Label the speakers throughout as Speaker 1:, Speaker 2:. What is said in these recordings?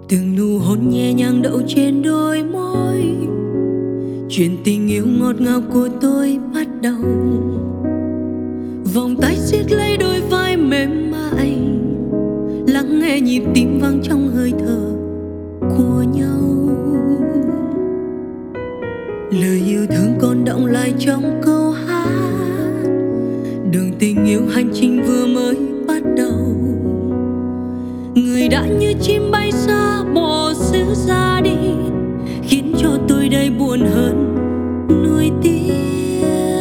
Speaker 1: Từng nụ hôn nhẹ nhàng đậu trên đôi môi, chuyện tình yêu ngọt ngào của tôi bắt đầu. Vòng tay siết lấy đôi vai mềm mại, lắng nghe nhịp tim vang trong hơi thở của nhau. Lời yêu thương còn đọng lại trong câu hát, đường tình yêu hành trình vừa mới bắt đầu. Người đã như chim bay xa bỏ xứ ra đi, khiến cho tôi đây buồn hơn nuối tiếc.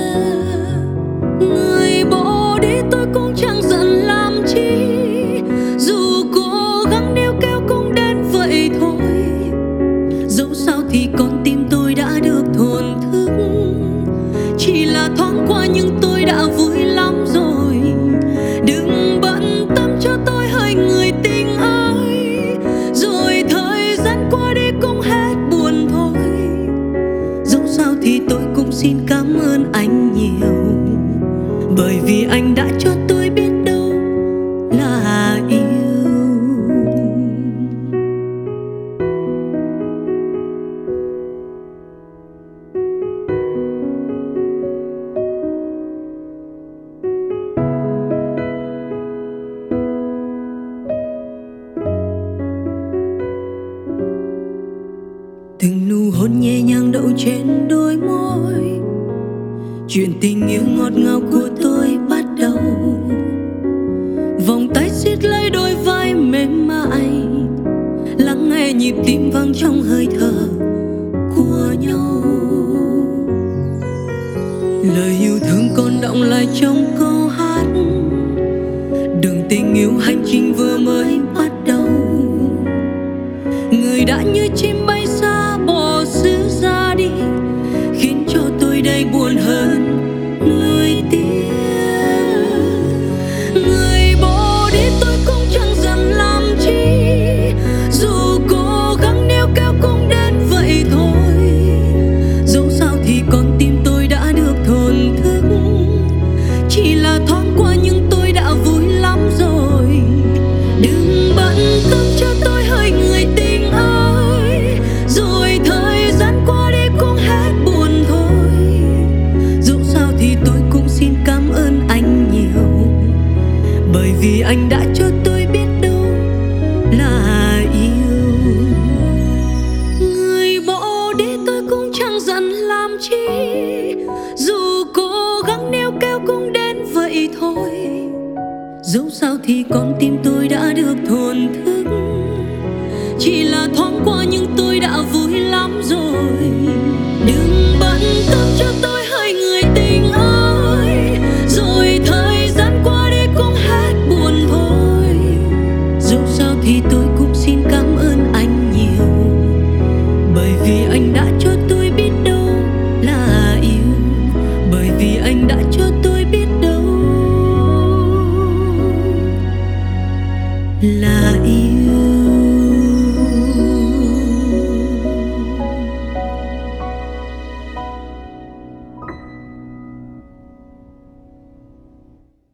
Speaker 1: Người bỏ đi tôi cũng chẳng giận làm chi, dù cố gắng níu kéo cũng đến vậy thôi. Dẫu sao thì con tim tôi đã được thổn thức, chỉ là thoáng qua nhưng tôi đã vui lắm rồi. Đừng bận tâm cho tôi hỡi người tình ơi, rồi thời gian qua đi cũng hết buồn thôi. Dẫu sao thì tôi cũng xin cảm ơn anh nhiều, bởi vì anh đã cho tôi biết đâu là yêu. Từng nụ hôn nhẹ nhàng đậu trên đôi môi, chuyện tình yêu ngọt ngào của tôi bắt đầu. Vòng tay siết lấy đôi vai mềm mại, lắng nghe nhịp tim vang trong hơi thở của nhau. Lời yêu thương còn đọng lại trong câu hát, đường tình yêu hành trình vừa mới bắt đầu. Người đã như chim bay xa bỏ xứ ra đi, khiến cho tôi đây buồn hơn nuối tiếc. Người bỏ đi tôi cũng chẳng giận làm chi, dù cố gắng níu kéo cũng đến vậy thôi. Dẫu sao thì con tim tôi đã được thổn thức, chỉ là thoáng qua nhưng tôi đã vui lắm rồi. Đừng bận tâm cho tôi hỡi người tình ơi, rồi thời gian qua đi cũng hết buồn thôi. Dẫu sao thì tôi cũng xin cảm ơn anh nhiều, bởi vì anh đã cho tôi biết đâu là yêu. Người bỏ đi tôi cũng chẳng giận làm chi, dù cố gắng níu kéo cũng đến vậy thôi. Dẫu sao thì con tim tôi đã được thổn thức, chỉ là thoáng qua nhưng tôi đã vui lắm rồi. Đừng bận tâm cho tôi hỡi người tình ơi, rồi thời gian qua đi cũng hết buồn thôi. Dẫu sao thì tôi cũng xin cảm ơn anh nhiều, bởi vì anh đã cho tôi biết đâu là yêu, bởi vì anh đã cho tôi biết đâu là yêu.